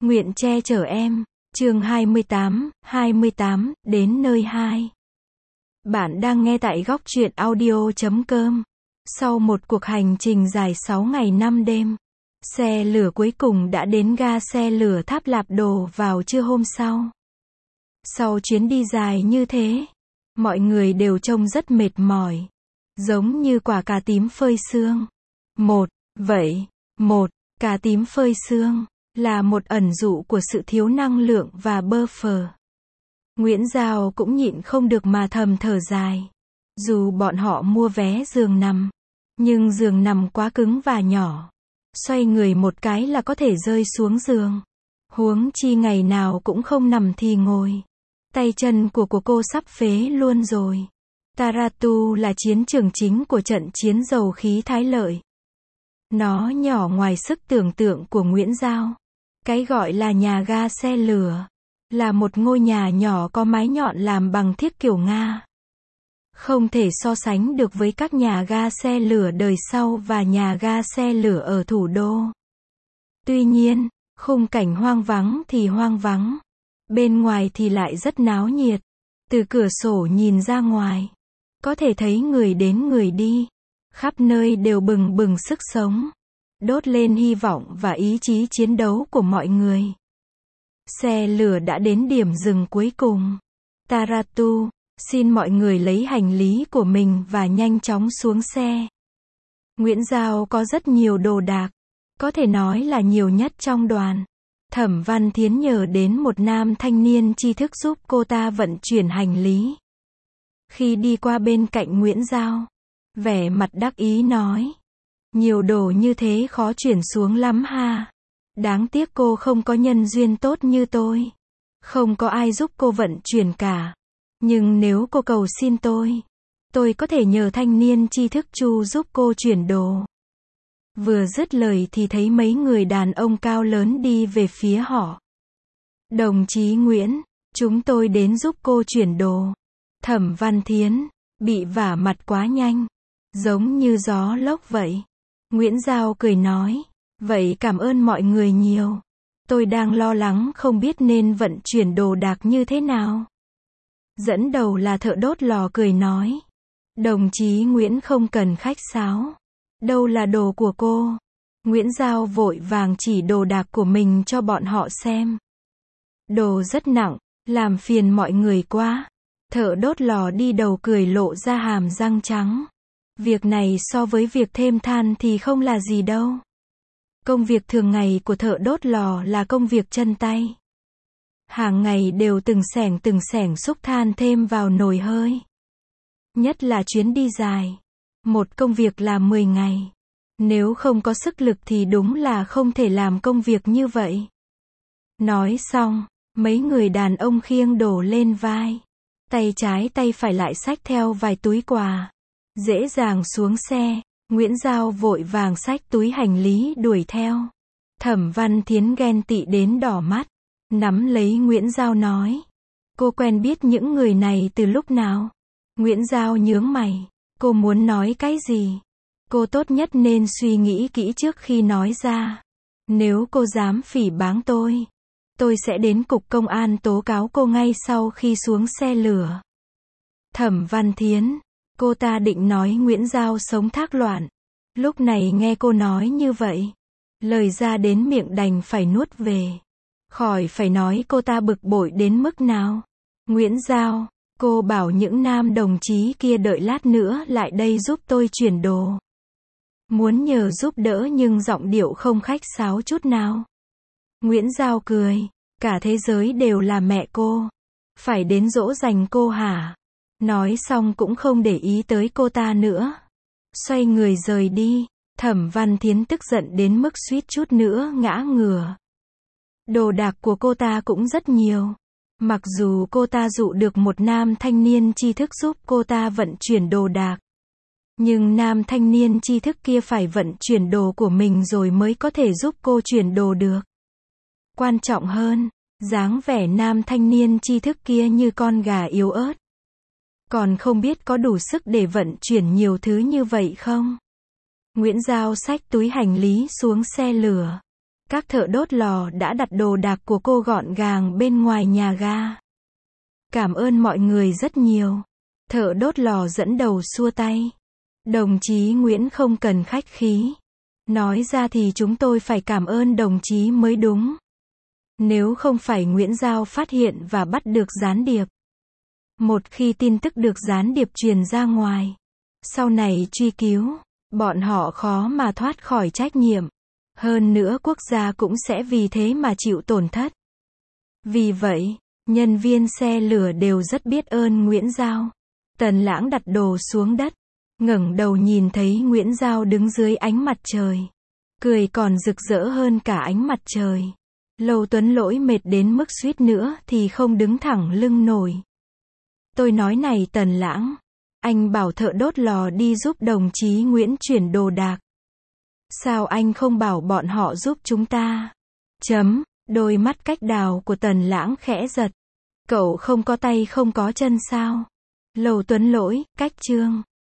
Nguyện che chở em. Chương 28, đến nơi 2. Bạn đang nghe tại góc truyện audio.com. Sau một cuộc hành trình dài 6 ngày 5 đêm, xe lửa cuối cùng đã đến ga xe lửa Tháp Lạp Đồ vào trưa hôm sau. Sau chuyến đi dài như thế, mọi người đều trông rất mệt mỏi, giống như quả cà tím phơi sương. Cà tím phơi sương là một ẩn dụ của sự thiếu năng lượng và bơ phờ. Nguyễn Giao cũng nhịn không được mà thầm thở dài. Dù bọn họ mua vé giường nằm, nhưng giường nằm quá cứng và nhỏ. Xoay người một cái là có thể rơi xuống giường. Huống chi ngày nào cũng không nằm thì ngồi. Tay chân của cô sắp phế luôn rồi. Taratu là chiến trường chính của trận chiến dầu khí Thái Lợi. Nó nhỏ ngoài sức tưởng tượng của Nguyễn Giao. Cái gọi là nhà ga xe lửa là một ngôi nhà nhỏ có mái nhọn làm bằng thiếc kiểu Nga. Không thể so sánh được với các nhà ga xe lửa đời sau và nhà ga xe lửa ở thủ đô. Tuy nhiên, khung cảnh hoang vắng thì hoang vắng. Bên ngoài thì lại rất náo nhiệt. Từ cửa sổ nhìn ra ngoài, có thể thấy người đến người đi. Khắp nơi đều bừng bừng sức sống, đốt lên hy vọng và ý chí chiến đấu của mọi người. Xe lửa đã đến điểm dừng cuối cùng. Taratu, xin mọi người lấy hành lý của mình và nhanh chóng xuống xe. Nguyễn Giao có rất nhiều đồ đạc, có thể nói là nhiều nhất trong đoàn. Thẩm Văn Thiến nhờ đến một nam thanh niên tri thức giúp cô ta vận chuyển hành lý. Khi đi qua bên cạnh Nguyễn Giao, vẻ mặt đắc ý nói: nhiều đồ như thế khó chuyển xuống lắm ha. Đáng tiếc cô không có nhân duyên tốt như tôi. Không có ai giúp cô vận chuyển cả. Nhưng nếu cô cầu xin tôi có thể nhờ thanh niên tri thức Chu giúp cô chuyển đồ. Vừa dứt lời thì thấy mấy người đàn ông cao lớn đi về phía họ. Đồng chí Nguyễn, chúng tôi đến giúp cô chuyển đồ. Thẩm Văn Thiến bị vả mặt quá nhanh, giống như gió lốc vậy. Nguyễn Giao cười nói: vậy cảm ơn mọi người nhiều. Tôi đang lo lắng không biết nên vận chuyển đồ đạc như thế nào. Dẫn đầu là thợ đốt lò cười nói: đồng chí Nguyễn không cần khách sáo. Đâu là đồ của cô? Nguyễn Giao vội vàng chỉ đồ đạc của mình cho bọn họ xem. Đồ rất nặng, làm phiền mọi người quá. Thợ đốt lò đi đầu cười lộ ra hàm răng trắng. Việc này so với việc thêm than thì không là gì đâu. Công việc thường ngày của thợ đốt lò là công việc chân tay. Hàng ngày đều từng xẻng xúc than thêm vào nồi hơi. Nhất là chuyến đi dài. Một công việc làm 10 ngày. Nếu không có sức lực thì đúng là không thể làm công việc như vậy. Nói xong, mấy người đàn ông khiêng đổ lên vai. Tay trái tay phải lại xách theo vài túi quà. Dễ dàng xuống xe, Nguyễn Giao vội vàng xách túi hành lý đuổi theo. Thẩm Văn Thiến ghen tị đến đỏ mắt, nắm lấy Nguyễn Giao nói: cô quen biết những người này từ lúc nào? Nguyễn Giao nhướng mày, cô muốn nói cái gì? Cô tốt nhất nên suy nghĩ kỹ trước khi nói ra. Nếu cô dám phỉ báng tôi sẽ đến cục công an tố cáo cô ngay sau khi xuống xe lửa. Thẩm Văn Thiến, cô ta định nói Nguyễn Giao sống thác loạn. Lúc này nghe cô nói như vậy, lời ra đến miệng đành phải nuốt về. Khỏi phải nói cô ta bực bội đến mức nào. Nguyễn Giao, cô bảo những nam đồng chí kia đợi lát nữa lại đây giúp tôi chuyển đồ. Muốn nhờ giúp đỡ nhưng giọng điệu không khách sáo chút nào. Nguyễn Giao cười, cả thế giới đều là mẹ cô. Phải đến dỗ dành cô hả? Nói xong cũng không để ý tới cô ta nữa. Xoay người rời đi. Thẩm Văn Thiến tức giận đến mức suýt chút nữa ngã ngửa. Đồ đạc của cô ta cũng rất nhiều. Mặc dù cô ta dụ được một nam thanh niên tri thức giúp cô ta vận chuyển đồ đạc. Nhưng nam thanh niên tri thức kia phải vận chuyển đồ của mình rồi mới có thể giúp cô chuyển đồ được. Quan trọng hơn, dáng vẻ nam thanh niên tri thức kia như con gà yếu ớt. Còn không biết có đủ sức để vận chuyển nhiều thứ như vậy không? Nguyễn Giao xách túi hành lý xuống xe lửa. Các thợ đốt lò đã đặt đồ đạc của cô gọn gàng bên ngoài nhà ga. Cảm ơn mọi người rất nhiều. Thợ đốt lò dẫn đầu xua tay. Đồng chí Nguyễn không cần khách khí. Nói ra thì chúng tôi phải cảm ơn đồng chí mới đúng. Nếu không phải Nguyễn Giao phát hiện và bắt được gián điệp. Một khi tin tức được gián điệp truyền ra ngoài, sau này truy cứu, bọn họ khó mà thoát khỏi trách nhiệm. Hơn nữa quốc gia cũng sẽ vì thế mà chịu tổn thất. Vì vậy, nhân viên xe lửa đều rất biết ơn Nguyễn Giao. Tần Lãng đặt đồ xuống đất, ngẩng đầu nhìn thấy Nguyễn Giao đứng dưới ánh mặt trời. Cười còn rực rỡ hơn cả ánh mặt trời. Lâu Tuấn Lỗi mệt đến mức suýt nữa thì không đứng thẳng lưng nổi. Tôi nói này Tần Lãng, anh bảo thợ đốt lò đi giúp đồng chí Nguyễn chuyển đồ đạc. Sao anh không bảo bọn họ giúp chúng ta? Đôi mắt cách đào của Tần Lãng khẽ giật. Cậu không có tay không có chân sao? Lâu Tuấn Lỗi, cách chương.